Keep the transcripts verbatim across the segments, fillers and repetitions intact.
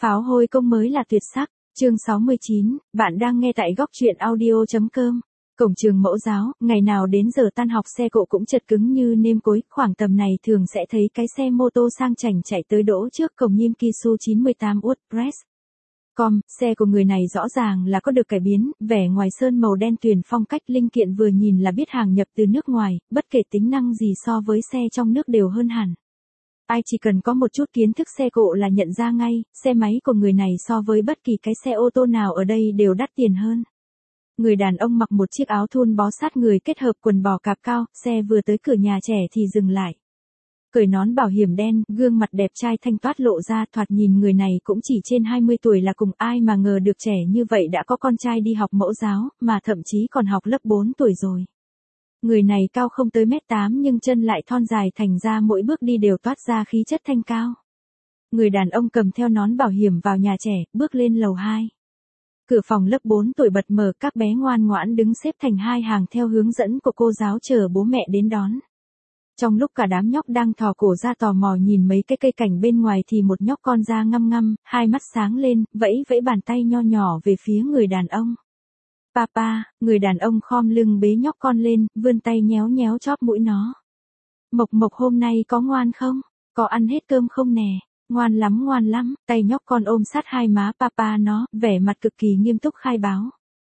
Pháo hôi công mới là tuyệt sắc. Chương sáu mươi chín, bạn đang nghe tại góc truyện audio.com. Cổng trường mẫu giáo, ngày nào đến giờ tan học xe cộ cũng chật cứng như nêm cối, khoảng tầm này thường sẽ thấy cái xe mô tô sang chảnh chạy tới đỗ trước cổng Nhim Kisu chín mươi tám WordPress. Com, xe của người này rõ ràng là có được cải biến, vẻ ngoài sơn màu đen tuyền phong cách linh kiện vừa nhìn là biết hàng nhập từ nước ngoài, bất kể tính năng gì so với xe trong nước đều hơn hẳn. Ai chỉ cần có một chút kiến thức xe cộ là nhận ra ngay, xe máy của người này so với bất kỳ cái xe ô tô nào ở đây đều đắt tiền hơn. Người đàn ông mặc một chiếc áo thun bó sát người kết hợp quần bò cạp cao, xe vừa tới cửa nhà trẻ thì dừng lại. Cởi nón bảo hiểm đen, gương mặt đẹp trai thanh toát lộ ra, thoạt nhìn người này cũng chỉ trên hai mươi tuổi là cùng, ai mà ngờ được trẻ như vậy đã có con trai đi học mẫu giáo, mà thậm chí còn học lớp bốn tuổi rồi. Người này cao không tới mét tám nhưng chân lại thon dài thành ra mỗi bước đi đều toát ra khí chất thanh cao. Người đàn ông cầm theo nón bảo hiểm vào nhà trẻ, bước lên lầu hai. Cửa phòng lớp bốn tuổi bật mở, các bé ngoan ngoãn đứng xếp thành hai hàng theo hướng dẫn của cô giáo chờ bố mẹ đến đón. Trong lúc cả đám nhóc đang thò cổ ra tò mò nhìn mấy cái cây cảnh bên ngoài thì một nhóc con da ngăm ngăm, hai mắt sáng lên, vẫy vẫy bàn tay nho nhỏ về phía người đàn ông. Papa, người đàn ông khom lưng bế nhóc con lên, vươn tay nhéo nhéo chóp mũi nó. Mộc Mộc hôm nay có ngoan không? Có ăn hết cơm không nè? Ngoan lắm ngoan lắm, tay nhóc con ôm sát hai má papa nó, vẻ mặt cực kỳ nghiêm túc khai báo.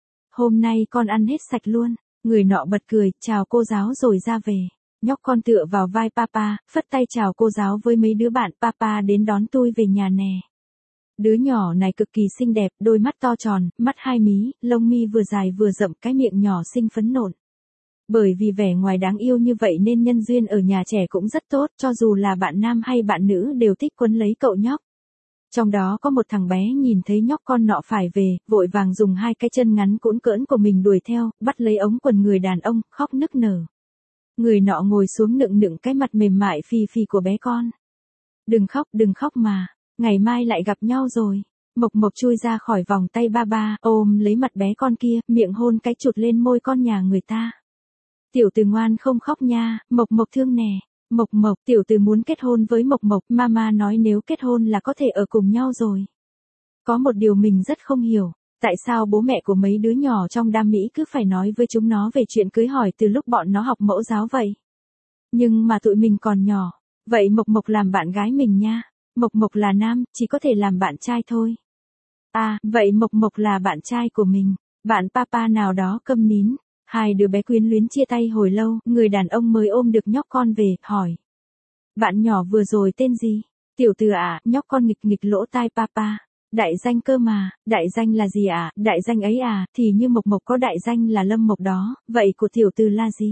Hôm nay con ăn hết sạch luôn. Người nọ bật cười, chào cô giáo rồi ra về. Nhóc con tựa vào vai papa, phất tay chào cô giáo với mấy đứa bạn, papa đến đón tôi về nhà nè. Đứa nhỏ này cực kỳ xinh đẹp, đôi mắt to tròn, mắt hai mí, lông mi vừa dài vừa rậm, cái miệng nhỏ xinh phấn nộn. Bởi vì vẻ ngoài đáng yêu như vậy nên nhân duyên ở nhà trẻ cũng rất tốt, cho dù là bạn nam hay bạn nữ đều thích quấn lấy cậu nhóc. Trong đó có một thằng bé nhìn thấy nhóc con nọ phải về, vội vàng dùng hai cái chân ngắn cũn cỡn của mình đuổi theo, bắt lấy ống quần người đàn ông, khóc nức nở. Người nọ ngồi xuống nựng nựng cái mặt mềm mại phì phì của bé con. Đừng khóc, đừng khóc mà, ngày mai lại gặp nhau rồi. Mộc Mộc chui ra khỏi vòng tay ba ba, ôm lấy mặt bé con kia, miệng hôn cái chụt lên môi con nhà người ta. Tiểu Từ ngoan không khóc nha, Mộc Mộc thương nè. Mộc Mộc, Tiểu Từ muốn kết hôn với Mộc Mộc, mama nói nếu kết hôn là có thể ở cùng nhau rồi. Có một điều mình rất không hiểu, tại sao bố mẹ của mấy đứa nhỏ trong đám Mỹ cứ phải nói với chúng nó về chuyện cưới hỏi từ lúc bọn nó học mẫu giáo vậy. Nhưng mà tụi mình còn nhỏ, vậy Mộc Mộc làm bạn gái mình nha. Mộc Mộc là nam, chỉ có thể làm bạn trai thôi. À, vậy Mộc Mộc là bạn trai của mình, bạn papa nào đó câm nín. Hai đứa bé quyến luyến chia tay hồi lâu, người đàn ông mới ôm được nhóc con về, hỏi. Bạn nhỏ vừa rồi tên gì? Tiểu Từ à, nhóc con nghịch nghịch lỗ tai papa. Đại danh cơ mà, đại danh là gì à, đại danh ấy à, thì như Mộc Mộc có đại danh là Lâm Mộc đó, vậy của Tiểu Từ là gì?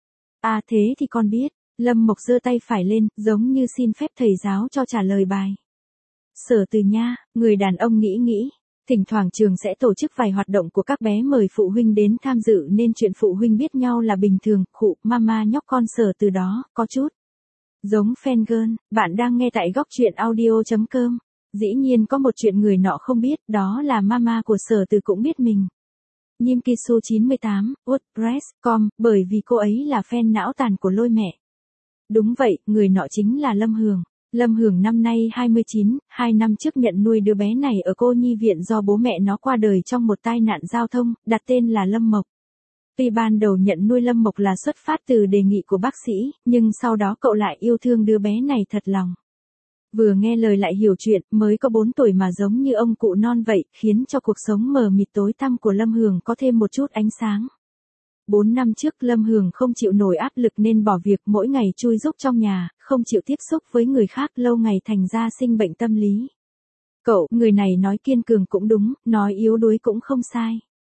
À thế thì con biết. Lâm Mộc giơ tay phải lên, giống như xin phép thầy giáo cho trả lời bài. Sở Từ nha, người đàn ông nghĩ nghĩ. Thỉnh thoảng trường sẽ tổ chức vài hoạt động của các bé mời phụ huynh đến tham dự nên chuyện phụ huynh biết nhau là bình thường, khụ, mama nhóc con Sở Từ đó, có chút giống fangirl. Bạn đang nghe tại góc truyện audio.com. Dĩ nhiên có một chuyện người nọ không biết, đó là mama của Sở Từ cũng biết mình. Nhim Kisu chín mươi tám, WordPress chấm com, bởi vì cô ấy là fan não tàn của Lôi Mẹ. Đúng vậy, người nọ chính là Lâm Hường. Lâm Hường năm nay hai mươi chín, hai năm trước nhận nuôi đứa bé này ở cô nhi viện do bố mẹ nó qua đời trong một tai nạn giao thông, đặt tên là Lâm Mộc. Tuy ban đầu nhận nuôi Lâm Mộc là xuất phát từ đề nghị của bác sĩ, nhưng sau đó cậu lại yêu thương đứa bé này thật lòng. Vừa nghe lời lại hiểu chuyện, mới có bốn tuổi mà giống như ông cụ non vậy, khiến cho cuộc sống mờ mịt tối tăm của Lâm Hường có thêm một chút ánh sáng. Bốn năm trước Lâm Hường không chịu nổi áp lực nên bỏ việc, mỗi ngày chui rúc trong nhà, không chịu tiếp xúc với người khác, lâu ngày thành ra sinh bệnh tâm lý. Cậu, người này nói kiên cường cũng đúng, nói yếu đuối cũng không sai.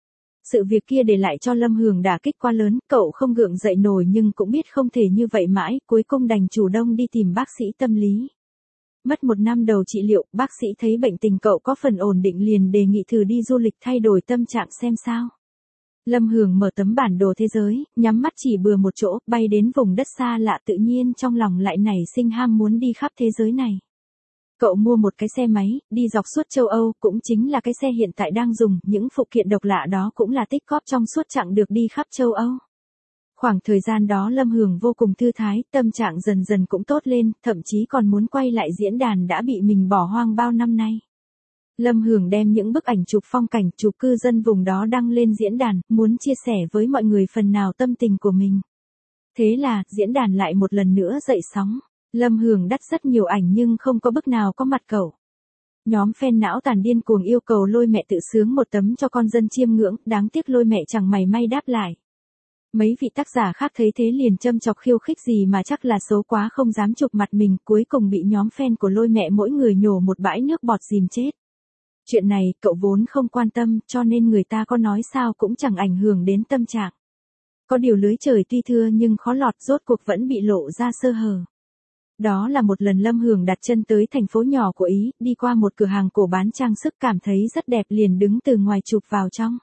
Sự việc kia để lại cho Lâm Hường đả kích quá lớn, cậu không gượng dậy nổi nhưng cũng biết không thể như vậy mãi, cuối cùng đành chủ động đi tìm bác sĩ tâm lý. Mất một năm đầu trị liệu, bác sĩ thấy bệnh tình cậu có phần ổn định liền đề nghị thử đi du lịch thay đổi tâm trạng xem sao. Lâm Hường mở tấm bản đồ thế giới, nhắm mắt chỉ bừa một chỗ, bay đến vùng đất xa lạ, tự nhiên trong lòng lại nảy sinh ham muốn đi khắp thế giới này. Cậu mua một cái xe máy, đi dọc suốt châu Âu, cũng chính là cái xe hiện tại đang dùng, những phụ kiện độc lạ đó cũng là tích cóp trong suốt chặng được đi khắp châu Âu. Khoảng thời gian đó Lâm Hường vô cùng thư thái, tâm trạng dần dần cũng tốt lên, thậm chí còn muốn quay lại diễn đàn đã bị mình bỏ hoang bao năm nay. Lâm Hường đem những bức ảnh chụp phong cảnh chụp cư dân vùng đó đăng lên diễn đàn, muốn chia sẻ với mọi người phần nào tâm tình của mình. Thế là, diễn đàn lại một lần nữa dậy sóng. Lâm Hường đắt rất nhiều ảnh nhưng không có bức nào có mặt cậu. Nhóm fan não tàn điên cuồng yêu cầu Lôi mẹ tự sướng một tấm cho con dân chiêm ngưỡng, đáng tiếc Lôi mẹ chẳng mày may đáp lại. Mấy vị tác giả khác thấy thế liền châm chọc khiêu khích gì mà chắc là xấu quá không dám chụp mặt mình, cuối cùng bị nhóm fan của Lôi mẹ mỗi người nhổ một bãi nước bọt dìm chết. Chuyện này, cậu vốn không quan tâm, cho nên người ta có nói sao cũng chẳng ảnh hưởng đến tâm trạng. Có điều lưới trời tuy thưa nhưng khó lọt, rốt cuộc vẫn bị lộ ra sơ hở. Đó là một lần Lâm Hường đặt chân tới thành phố nhỏ của Ý, đi qua một cửa hàng cổ bán trang sức cảm thấy rất đẹp liền đứng từ ngoài chụp vào trong.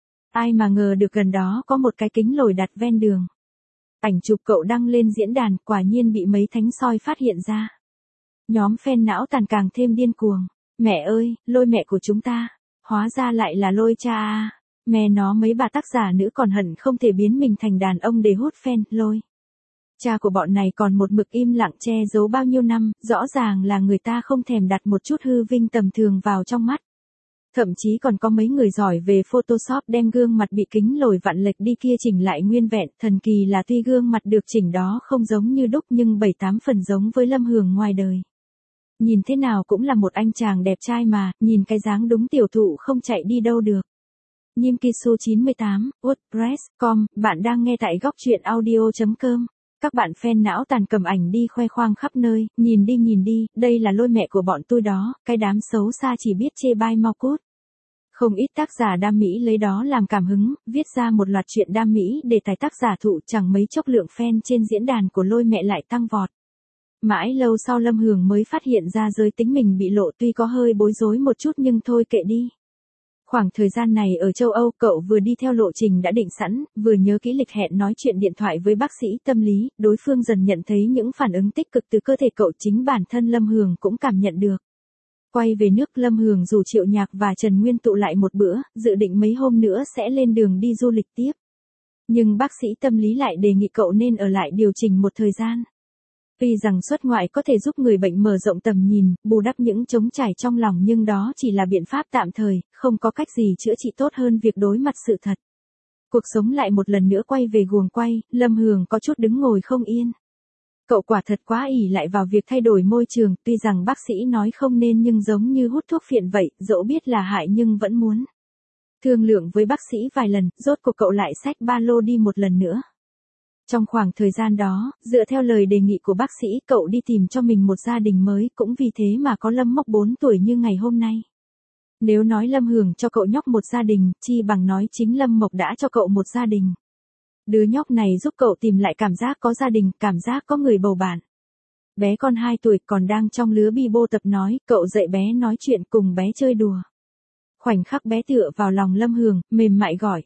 Ai mà ngờ được gần đó có một cái kính lồi đặt ven đường. Ảnh chụp cậu đăng lên diễn đàn, quả nhiên bị mấy thánh soi phát hiện ra. Nhóm fan não tàn càng thêm điên cuồng. Mẹ ơi, Lôi mẹ của chúng ta, hóa ra lại là Lôi cha à. Mẹ nó mấy bà tác giả nữ còn hận không thể biến mình thành đàn ông để hút fan, Lôi. Cha của bọn này còn một mực im lặng che giấu bao nhiêu năm, rõ ràng là người ta không thèm đặt một chút hư vinh tầm thường vào trong mắt. Thậm chí còn có mấy người giỏi về Photoshop đem gương mặt bị kính lồi vặn lệch đi kia chỉnh lại nguyên vẹn, thần kỳ là tuy gương mặt được chỉnh đó không giống như đúc nhưng bảy tám phần giống với Lâm Hường ngoài đời. Nhìn thế nào cũng là một anh chàng đẹp trai mà, nhìn cái dáng đúng tiểu thụ không chạy đi đâu được. Nhim Kisu chín mươi tám, WordPress chấm com, bạn đang nghe tại góc truyện audio chấm com. Các bạn fan não tàn cầm ảnh đi khoe khoang khắp nơi, nhìn đi nhìn đi, đây là Lôi mẹ của bọn tôi đó, cái đám xấu xa chỉ biết chê bai mau cút. Không ít tác giả đam mỹ lấy đó làm cảm hứng, viết ra một loạt chuyện đam mỹ để tài tác giả thụ, chẳng mấy chốc lượng fan trên diễn đàn của Lôi mẹ lại tăng vọt. Mãi lâu sau Lâm Hường mới phát hiện ra giới tính mình bị lộ, tuy có hơi bối rối một chút nhưng thôi kệ đi. Khoảng thời gian này ở châu Âu cậu vừa đi theo lộ trình đã định sẵn, vừa nhớ kỹ lịch hẹn nói chuyện điện thoại với bác sĩ tâm lý, đối phương dần nhận thấy những phản ứng tích cực từ cơ thể cậu, chính bản thân Lâm Hường cũng cảm nhận được. Quay về nước, Lâm Hường rủ Triệu Nhạc và Trần Nguyên tụ lại một bữa, dự định mấy hôm nữa sẽ lên đường đi du lịch tiếp. Nhưng bác sĩ tâm lý lại đề nghị cậu nên ở lại điều chỉnh một thời gian. Tuy rằng xuất ngoại có thể giúp người bệnh mở rộng tầm nhìn, bù đắp những trống trải trong lòng nhưng đó chỉ là biện pháp tạm thời, không có cách gì chữa trị tốt hơn việc đối mặt sự thật. Cuộc sống lại một lần nữa quay về guồng quay, Lâm Hường có chút đứng ngồi không yên. Cậu quả thật quá ỷ lại vào việc thay đổi môi trường, tuy rằng bác sĩ nói không nên nhưng giống như hút thuốc phiện vậy, dẫu biết là hại nhưng vẫn muốn. Thương lượng với bác sĩ vài lần, rốt cuộc cậu lại xách ba lô đi một lần nữa. Trong khoảng thời gian đó, dựa theo lời đề nghị của bác sĩ, cậu đi tìm cho mình một gia đình mới, cũng vì thế mà có Lâm Mộc bốn tuổi như ngày hôm nay. Nếu nói Lâm Hường cho cậu nhóc một gia đình, chi bằng nói chính Lâm Mộc đã cho cậu một gia đình. Đứa nhóc này giúp cậu tìm lại cảm giác có gia đình, cảm giác có người bầu bạn. Bé con hai tuổi còn đang trong lứa bi bô tập nói, cậu dạy bé nói chuyện cùng bé chơi đùa. Khoảnh khắc bé tựa vào lòng Lâm Hường, mềm mại gọi.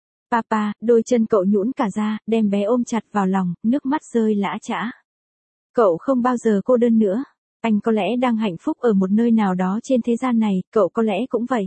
Papa, đôi chân cậu nhũn cả ra, đem bé ôm chặt vào lòng, nước mắt rơi lã chã. Cậu không bao giờ cô đơn nữa. Anh có lẽ đang hạnh phúc ở một nơi nào đó trên thế gian này, cậu có lẽ cũng vậy.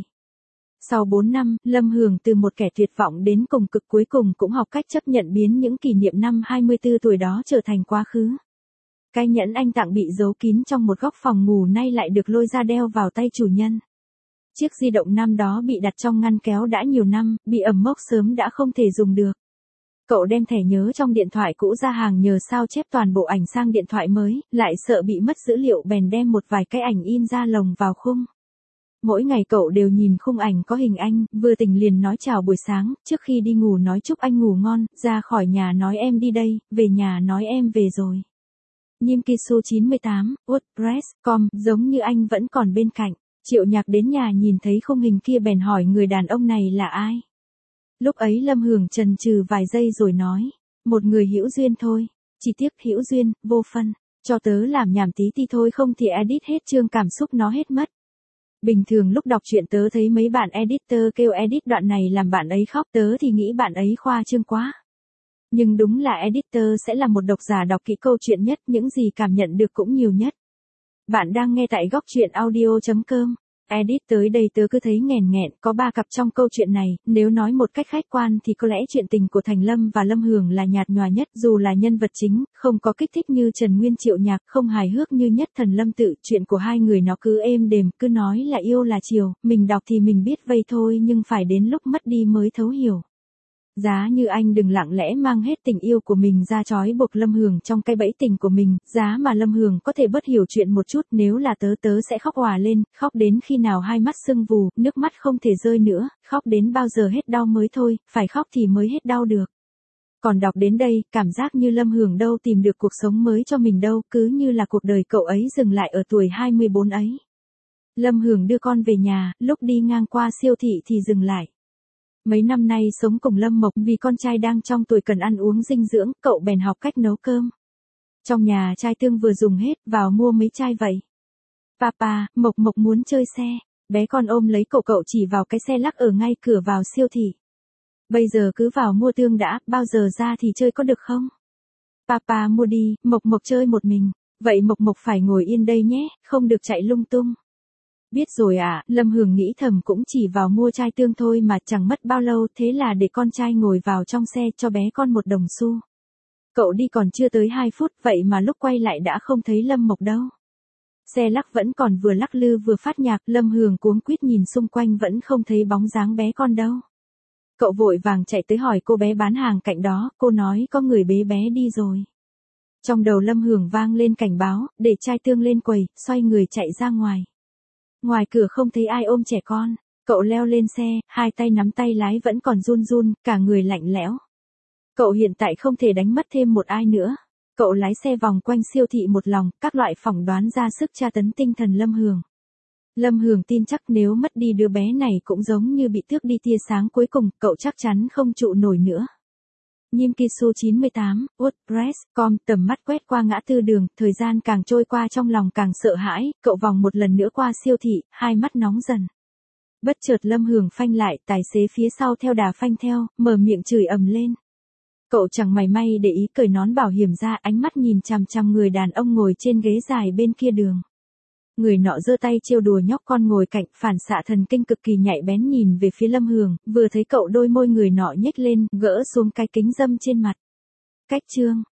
Sau bốn năm, Lâm Hường từ một kẻ tuyệt vọng đến cùng cực cuối cùng cũng học cách chấp nhận biến những kỷ niệm năm hai mươi tư tuổi đó trở thành quá khứ. Cái nhẫn anh tặng bị giấu kín trong một góc phòng ngủ nay lại được lôi ra đeo vào tay chủ nhân. Chiếc di động năm đó bị đặt trong ngăn kéo đã nhiều năm, bị ẩm mốc sớm đã không thể dùng được. Cậu đem thẻ nhớ trong điện thoại cũ ra hàng nhờ sao chép toàn bộ ảnh sang điện thoại mới, lại sợ bị mất dữ liệu bèn đem một vài cái ảnh in ra lồng vào khung. Mỗi ngày cậu đều nhìn khung ảnh có hình anh, vừa tỉnh liền nói chào buổi sáng, trước khi đi ngủ nói chúc anh ngủ ngon, ra khỏi nhà nói em đi đây, về nhà nói em về rồi. Nhim Kisu chín mươi tám, WordPress chấm com, giống như anh vẫn còn bên cạnh. Triệu Nhạc đến nhà nhìn thấy khung hình kia bèn hỏi người đàn ông này là ai. Lúc ấy Lâm Hường chần chừ vài giây rồi nói, một người hữu duyên thôi, chỉ tiếc hữu duyên, vô phân, cho tớ làm nhảm tí ti thôi không thì edit hết chương cảm xúc nó hết mất. Bình thường lúc đọc truyện tớ thấy mấy bạn editor kêu edit đoạn này làm bạn ấy khóc, tớ thì nghĩ bạn ấy khoa trương quá. Nhưng đúng là editor sẽ là một độc giả đọc kỹ câu chuyện nhất, những gì cảm nhận được cũng nhiều nhất. Bạn đang nghe tại góc truyện audio chấm com. Edit tới đây tớ cứ thấy nghèn nghẹn, có ba cặp trong câu chuyện này, nếu nói một cách khách quan thì có lẽ chuyện tình của Thành Lâm và Lâm Hường là nhạt nhòa nhất, dù là nhân vật chính, không có kích thích như Trần Nguyên Triệu Nhạc, không hài hước như Nhất Thần Lâm Tự, chuyện của hai người nó cứ êm đềm, cứ nói là yêu là chiều, mình đọc thì mình biết vây thôi nhưng phải đến lúc mất đi mới thấu hiểu. Giá như anh đừng lặng lẽ mang hết tình yêu của mình ra trói buộc Lâm Hường trong cái bẫy tình của mình, giá mà Lâm Hường có thể bớt hiểu chuyện một chút, nếu là tớ tớ sẽ khóc òa lên, khóc đến khi nào hai mắt sưng vù, nước mắt không thể rơi nữa, khóc đến bao giờ hết đau mới thôi, phải khóc thì mới hết đau được. Còn đọc đến đây, cảm giác như Lâm Hường đâu tìm được cuộc sống mới cho mình đâu, cứ như là cuộc đời cậu ấy dừng lại ở tuổi hai mươi bốn ấy. Lâm Hường đưa con về nhà, lúc đi ngang qua siêu thị thì dừng lại. Mấy năm nay sống cùng Lâm Mộc vì con trai đang trong tuổi cần ăn uống dinh dưỡng, cậu bèn học cách nấu cơm. Trong nhà chai tương vừa dùng hết, vào mua mấy chai vậy. Papa, Mộc Mộc muốn chơi xe. Bé con ôm lấy cậu cậu chỉ vào cái xe lắc ở ngay cửa vào siêu thị. Bây giờ cứ vào mua tương đã, bao giờ ra thì chơi có được không? Papa mua đi, Mộc Mộc chơi một mình. Vậy Mộc Mộc phải ngồi yên đây nhé, không được chạy lung tung. Biết rồi à, Lâm Hường nghĩ thầm cũng chỉ vào mua chai tương thôi mà chẳng mất bao lâu, thế là để con trai ngồi vào trong xe cho bé con một đồng xu. Cậu đi còn chưa tới hai phút, vậy mà lúc quay lại đã không thấy Lâm Mộc đâu. Xe lắc vẫn còn vừa lắc lư vừa phát nhạc, Lâm Hường cuống quýt nhìn xung quanh vẫn không thấy bóng dáng bé con đâu. Cậu vội vàng chạy tới hỏi cô bé bán hàng cạnh đó, cô nói có người bế bé đi rồi. Trong đầu Lâm Hường vang lên cảnh báo, để chai tương lên quầy, xoay người chạy ra ngoài. Ngoài cửa không thấy ai ôm trẻ con, cậu leo lên xe, hai tay nắm tay lái vẫn còn run run, cả người lạnh lẽo. Cậu hiện tại không thể đánh mất thêm một ai nữa. Cậu lái xe vòng quanh siêu thị một lòng, các loại phỏng đoán ra sức tra tấn tinh thần Lâm Hường. Lâm Hường tin chắc nếu mất đi đứa bé này cũng giống như bị tước đi tia sáng cuối cùng, cậu chắc chắn không trụ nổi nữa. Nhim Kisu chín mươi tám, WordPress chấm com, tầm mắt quét qua ngã tư đường, thời gian càng trôi qua trong lòng càng sợ hãi, cậu vòng một lần nữa qua siêu thị, hai mắt nóng dần. Bất chợt Lâm Hường phanh lại, tài xế phía sau theo đà phanh theo, mở miệng chửi ầm lên. Cậu chẳng mảy may để ý cởi nón bảo hiểm ra, ánh mắt nhìn chằm chằm người đàn ông ngồi trên ghế dài bên kia đường. Người nọ giơ tay trêu đùa nhóc con ngồi cạnh, phản xạ thần kinh cực kỳ nhạy bén nhìn về phía Lâm Hường, vừa thấy cậu đôi môi người nọ nhếch lên, gỡ xuống cái kính râm trên mặt. Cách chương